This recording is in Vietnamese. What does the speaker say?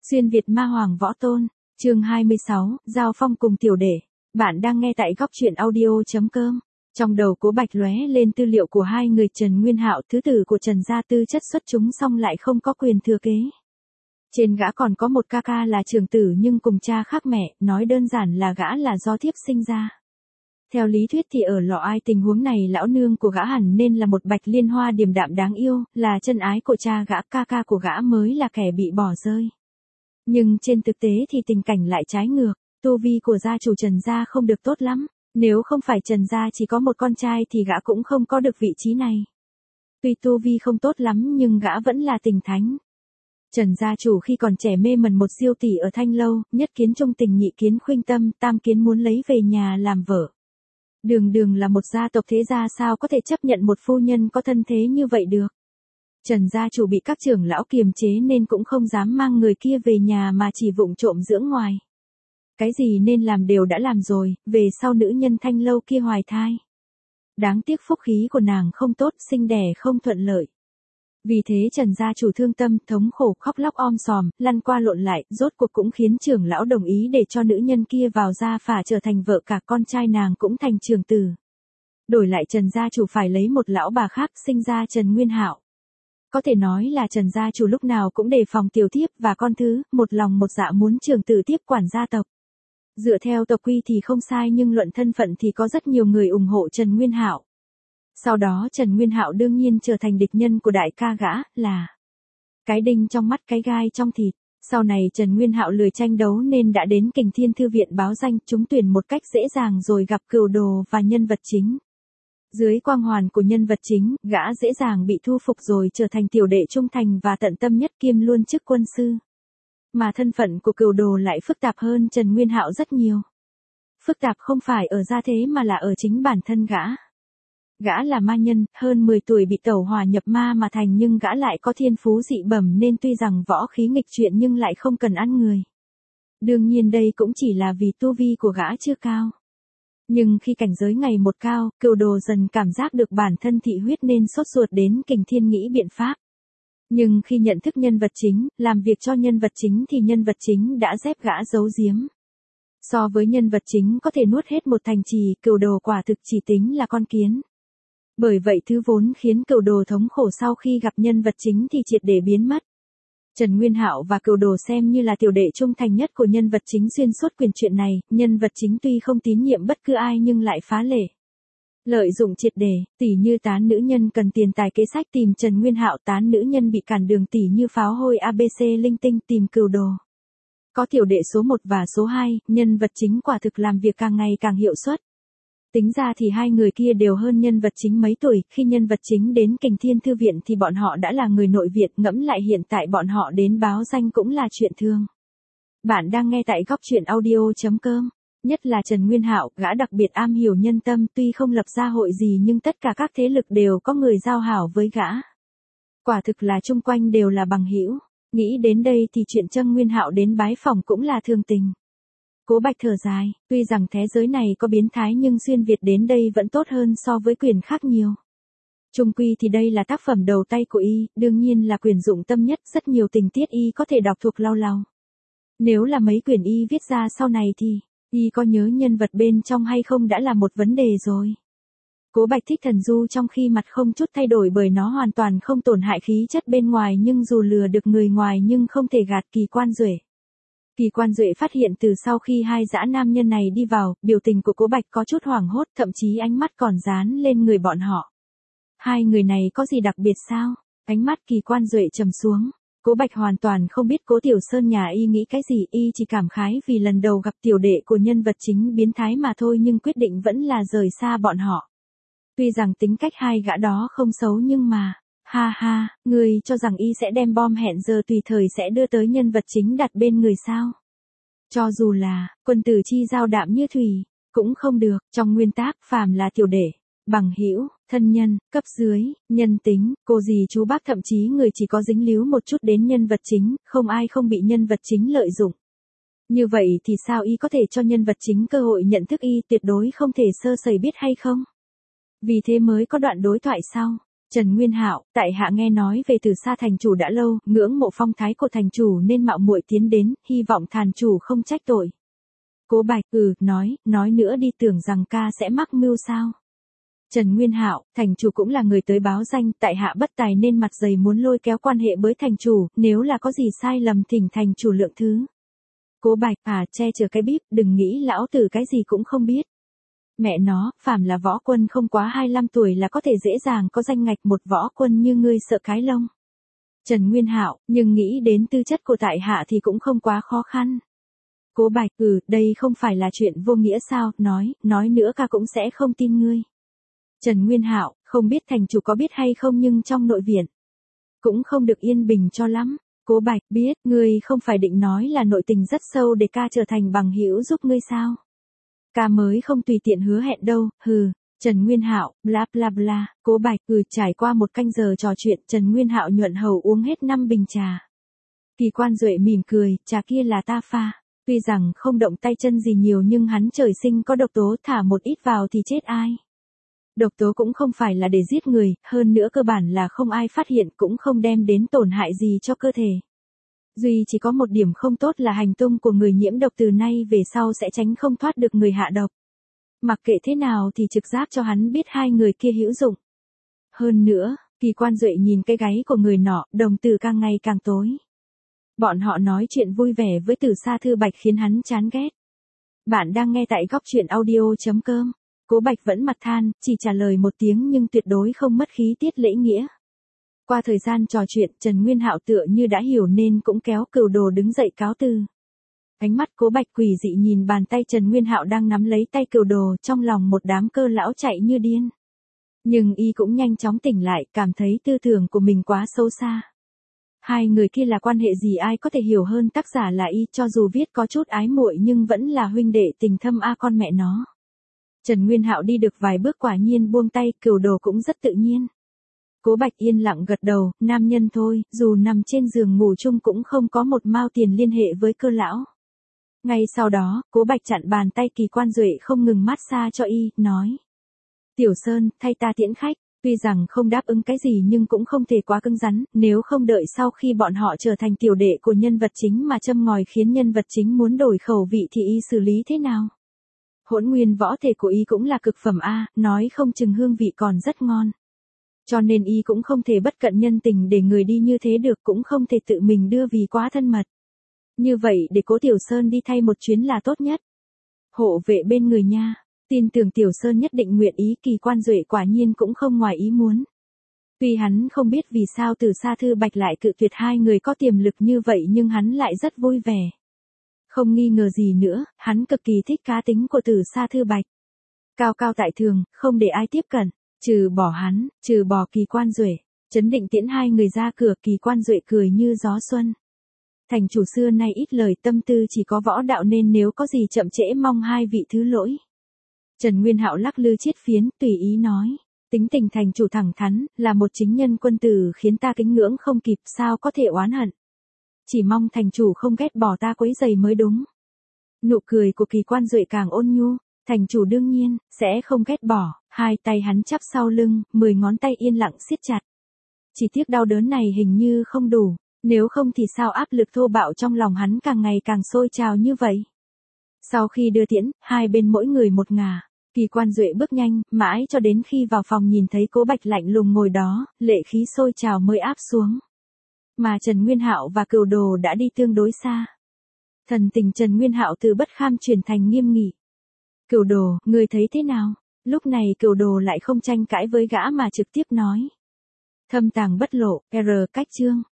Xuyên Việt ma hoàng võ tôn, chương 26, Giao Phong cùng tiểu đệ. Bạn đang nghe tại góc truyện audio.com. Trong đầu Cố Bạch lóe lên tư liệu của hai người Trần Nguyên Hạo, thứ tử của Trần gia, tư chất xuất chúng song lại không có quyền thừa kế. Trên gã còn có một ca ca là trưởng tử nhưng cùng cha khác mẹ, nói đơn giản là gã là do thiếp sinh ra. Theo lý thuyết thì ở lọ ai tình huống này lão nương của gã hẳn nên là một bạch liên hoa điềm đạm đáng yêu, là chân ái của cha gã, ca ca của gã mới là kẻ bị bỏ rơi. Nhưng trên thực tế thì tình cảnh lại trái ngược, tu vi của gia chủ Trần gia không được tốt lắm, nếu không phải Trần gia chỉ có một con trai thì gã cũng không có được vị trí này. Tuy tu vi không tốt lắm nhưng gã vẫn là tình thánh. Trần gia chủ khi còn trẻ mê mẩn một diêu tỷ ở Thanh Lâu, nhất kiến trung tình, nhị kiến khuynh tâm, tam kiến muốn lấy về nhà làm vợ. Đường đường là một gia tộc thế gia sao có thể chấp nhận một phu nhân có thân thế như vậy được. Trần gia chủ bị các trưởng lão kiềm chế nên cũng không dám mang người kia về nhà mà chỉ vụng trộm dưỡng ngoài. Cái gì nên làm đều đã làm rồi, về sau nữ nhân Thanh Lâu kia hoài thai. Đáng tiếc phúc khí của nàng không tốt, sinh đẻ không thuận lợi. Vì thế Trần gia chủ thương tâm, thống khổ, khóc lóc om sòm, lăn qua lộn lại, rốt cuộc cũng khiến trưởng lão đồng ý để cho nữ nhân kia vào gia phả trở thành vợ cả, con trai nàng cũng thành trưởng tử. Đổi lại Trần gia chủ phải lấy một lão bà khác, sinh ra Trần Nguyên Hạo. Có thể nói là Trần gia chủ lúc nào cũng đề phòng tiểu thiếp và con thứ, một lòng một dạ muốn trưởng tử tiếp quản gia tộc. Dựa theo tộc quy thì không sai nhưng luận thân phận thì có rất nhiều người ủng hộ Trần Nguyên Hạo. Sau đó Trần Nguyên Hạo đương nhiên trở thành địch nhân của đại ca gã, là cái đinh trong mắt cái gai trong thịt. Sau này Trần Nguyên Hạo lười tranh đấu nên đã đến Kình Thiên Thư viện báo danh, trúng tuyển một cách dễ dàng rồi gặp Cửu Đồ và nhân vật chính. Dưới quang hoàn của nhân vật chính, gã dễ dàng bị thu phục rồi trở thành tiểu đệ trung thành và tận tâm nhất, kiêm luôn chức quân sư. Mà thân phận của Cửu Đồ lại phức tạp hơn Trần Nguyên Hạo rất nhiều. Phức tạp không phải ở gia thế mà là ở chính bản thân gã. Gã là ma nhân, hơn 10 tuổi bị tẩu hỏa nhập ma mà thành, nhưng gã lại có thiên phú dị bẩm nên tuy rằng võ khí nghịch truyện nhưng lại không cần ăn người. Đương nhiên đây cũng chỉ là vì tu vi của gã chưa cao. Nhưng khi cảnh giới ngày một cao, Cửu Đồ dần cảm giác được bản thân thị huyết nên sốt ruột đến Kình Thiên nghĩ biện pháp. Nhưng khi nhận thức nhân vật chính, làm việc cho nhân vật chính thì nhân vật chính đã dép gã giấu giếm. So với nhân vật chính có thể nuốt hết một thành trì, Cửu Đồ quả thực chỉ tính là con kiến. Bởi vậy thứ vốn khiến Cửu Đồ thống khổ sau khi gặp nhân vật chính thì triệt để biến mất. Trần Nguyên Hạo và Cửu Đồ xem như là tiểu đệ trung thành nhất của nhân vật chính xuyên suốt quyển truyện này, nhân vật chính tuy không tín nhiệm bất cứ ai nhưng lại phá lệ. Lợi dụng triệt để, tỉ như tán nữ nhân cần tiền tài kế sách tìm Trần Nguyên Hạo, tán nữ nhân bị cản đường tỉ như pháo hôi ABC linh tinh tìm Cửu Đồ. Có tiểu đệ số 1 và số 2, nhân vật chính quả thực làm việc càng ngày càng hiệu suất. Tính ra thì hai người kia đều hơn nhân vật chính mấy tuổi, khi nhân vật chính đến Kình Thiên Thư viện thì bọn họ đã là người nội viện, ngẫm lại hiện tại bọn họ đến báo danh cũng là chuyện thường. Bạn đang nghe tại góc truyện audio.com, nhất là Trần Nguyên Hạo, gã đặc biệt am hiểu nhân tâm, tuy không lập gia hội gì nhưng tất cả các thế lực đều có người giao hảo với gã. Quả thực là chung quanh đều là bằng hữu. Nghĩ đến đây thì chuyện Trần Nguyên Hạo đến bái phỏng cũng là thường tình. Cố Bạch thở dài, tuy rằng thế giới này có biến thái nhưng xuyên Việt đến đây vẫn tốt hơn so với quyển khác nhiều. Chung quy thì đây là tác phẩm đầu tay của y, đương nhiên là quyển dụng tâm nhất, rất nhiều tình tiết y có thể đọc thuộc lau lau. Nếu là mấy quyển y viết ra sau này thì, y có nhớ nhân vật bên trong hay không đã là một vấn đề rồi. Cố Bạch thích thần du trong khi mặt không chút thay đổi bởi nó hoàn toàn không tổn hại khí chất bên ngoài nhưng dù lừa được người ngoài nhưng không thể gạt Kỳ Quan Duệ. Kỳ Quan Duệ phát hiện từ sau khi hai dã nam nhân này đi vào, biểu tình của Cố Bạch có chút hoảng hốt, thậm chí ánh mắt còn dán lên người bọn họ. Hai người này có gì đặc biệt sao? Ánh mắt Kỳ Quan Duệ trầm xuống. Cố Bạch hoàn toàn không biết Cố Tiểu Sơn nhà y nghĩ cái gì, y chỉ cảm khái vì lần đầu gặp tiểu đệ của nhân vật chính biến thái mà thôi, nhưng quyết định vẫn là rời xa bọn họ. Tuy rằng tính cách hai gã đó không xấu nhưng mà, ha ha, người cho rằng y sẽ đem bom hẹn giờ tùy thời sẽ đưa tới nhân vật chính đặt bên người sao? Cho dù là, quân tử chi giao đạm như thủy, cũng không được, trong nguyên tắc phàm là tiểu đệ, bằng hữu, thân nhân, cấp dưới, nhân tính, cô dì chú bác thậm chí người chỉ có dính líu một chút đến nhân vật chính, không ai không bị nhân vật chính lợi dụng. Như vậy thì sao y có thể cho nhân vật chính cơ hội nhận thức, y tuyệt đối không thể sơ sẩy biết hay không? Vì thế mới có đoạn đối thoại sau. Trần Nguyên Hạo, tại hạ nghe nói về Từ Sa thành chủ đã lâu, ngưỡng mộ phong thái của thành chủ nên mạo muội tiến đến, hy vọng thàn chủ không trách tội. Cố Bạch, nói nữa đi, tưởng rằng ca sẽ mắc mưu sao. Trần Nguyên Hạo, thành chủ cũng là người tới báo danh, tại hạ bất tài nên mặt dày muốn lôi kéo quan hệ với thành chủ, nếu là có gì sai lầm thỉnh thành chủ lượng thứ. Cố Bạch, che chở cái bíp, đừng nghĩ lão tử cái gì cũng không biết. Mẹ nó, phàm là võ quân không quá 25 tuổi là có thể dễ dàng có danh ngạch, một võ quân như ngươi sợ cái lông. Trần Nguyên Hạo, nhưng nghĩ đến tư chất của tại hạ thì cũng không quá khó khăn. Cố Bạch, đây không phải là chuyện vô nghĩa sao, nói nữa ca cũng sẽ không tin ngươi. Trần Nguyên Hạo, không biết thành chủ có biết hay không nhưng trong nội viện cũng không được yên bình cho lắm. Cố Bạch, biết, ngươi không phải định nói là nội tình rất sâu để ca trở thành bằng hữu giúp ngươi sao? Ca mới không tùy tiện hứa hẹn đâu, hừ. Trần Nguyên Hạo, bla bla bla. Cố Bạch, trải qua một canh giờ trò chuyện, Trần Nguyên Hạo nhuận hầu uống hết 5 bình trà. Kỳ Quan Duệ mỉm cười, trà kia là ta pha. Tuy rằng không động tay chân gì nhiều nhưng hắn trời sinh có độc tố, thả một ít vào thì chết ai. Độc tố cũng không phải là để giết người, hơn nữa cơ bản là không ai phát hiện, cũng không đem đến tổn hại gì cho cơ thể. Duy chỉ có một điểm không tốt là hành tung của người nhiễm độc từ nay về sau sẽ tránh không thoát được người hạ độc. Mặc kệ thế nào thì trực giác cho hắn biết hai người kia hữu dụng. Hơn nữa, Kỳ Quan Duệ nhìn cái gáy của người nọ, đồng tử càng ngày càng tối. Bọn họ nói chuyện vui vẻ với Từ Sa Thư Bạch khiến hắn chán ghét. Bạn đang nghe tại góc truyện audio.com. Cố Bạch vẫn mặt than, chỉ trả lời một tiếng nhưng tuyệt đối không mất khí tiết lễ nghĩa. Qua thời gian trò chuyện, Trần Nguyên Hạo tựa như đã hiểu nên cũng kéo Cửu Đồ đứng dậy cáo từ. Ánh mắt Cố Bạch quỷ dị nhìn bàn tay Trần Nguyên Hạo đang nắm lấy tay Cửu Đồ, trong lòng một đám cơ lão chạy như điên. Nhưng y cũng nhanh chóng tỉnh lại, cảm thấy tư tưởng của mình quá sâu xa. Hai người kia là quan hệ gì ai có thể hiểu hơn tác giả là y, cho dù viết có chút ái muội nhưng vẫn là huynh đệ tình thâm con mẹ nó. Trần Nguyên Hạo đi được vài bước quả nhiên buông tay, Cửu Đồ cũng rất tự nhiên. Cố Bạch yên lặng gật đầu, nam nhân thôi, dù nằm trên giường ngủ chung cũng không có một mao tiền liên hệ với cơ lão. Ngay sau đó, Cố Bạch chặn bàn tay Kỳ Quan Duệ không ngừng mát xa cho y, nói. Tiểu Sơn, thay ta tiễn khách, tuy rằng không đáp ứng cái gì nhưng cũng không thể quá cứng rắn, nếu không đợi sau khi bọn họ trở thành tiểu đệ của nhân vật chính mà châm ngòi khiến nhân vật chính muốn đổi khẩu vị thì y xử lý thế nào? Hỗn nguyên võ thể của y cũng là cực phẩm A, nói không chừng hương vị còn rất ngon. Cho nên y cũng không thể bất cận nhân tình để người đi như thế được, cũng không thể tự mình đưa vì quá thân mật. Như vậy để Cố Tiểu Sơn đi thay một chuyến là tốt nhất. Hộ vệ bên người nha, tin tưởng Tiểu Sơn nhất định nguyện ý. Kỳ Quan Duệ quả nhiên cũng không ngoài ý muốn. Tuy hắn không biết vì sao Từ Sa Thư Bạch lại cự tuyệt hai người có tiềm lực như vậy nhưng hắn lại rất vui vẻ. Không nghi ngờ gì nữa, hắn cực kỳ thích cá tính của Từ Sa Thư Bạch. Cao cao tại thường, không để ai tiếp cận, trừ bỏ hắn, trừ bỏ Kỳ Quan Duệ. Trấn định tiễn hai người ra cửa, Kỳ Quan Duệ cười như gió xuân. Thành chủ xưa nay ít lời, tâm tư chỉ có võ đạo nên nếu có gì chậm trễ mong hai vị thứ lỗi. Trần Nguyên Hạo lắc lư chiết phiến, tùy ý nói. Tính tình thành chủ thẳng thắn, là một chính nhân quân tử khiến ta kính ngưỡng không kịp, sao có thể oán hận. Chỉ mong thành chủ không ghét bỏ ta quấy rầy mới đúng. Nụ cười của Kỳ Quan Duệ càng ôn nhu, thành chủ đương nhiên sẽ không ghét bỏ. Hai tay hắn chắp sau lưng, 10 ngón tay yên lặng siết chặt. Chỉ tiếc đau đớn này hình như không đủ, nếu không thì sao áp lực thô bạo trong lòng hắn càng ngày càng sôi trào như vậy. Sau khi đưa tiễn, hai bên mỗi người một ngả, Kỳ Quan Duệ bước nhanh, mãi cho đến khi vào phòng nhìn thấy Cố Bạch lạnh lùng ngồi đó, lệ khí sôi trào mới áp xuống. Mà Trần Nguyên Hạo và Cửu Đồ đã đi tương đối xa. Thần tình Trần Nguyên Hạo từ bất kham chuyển thành nghiêm nghị. Cửu Đồ, ngươi thấy thế nào? Lúc này Cửu Đồ lại không tranh cãi với gã mà trực tiếp nói. Thâm tàng bất lộ, cách chương.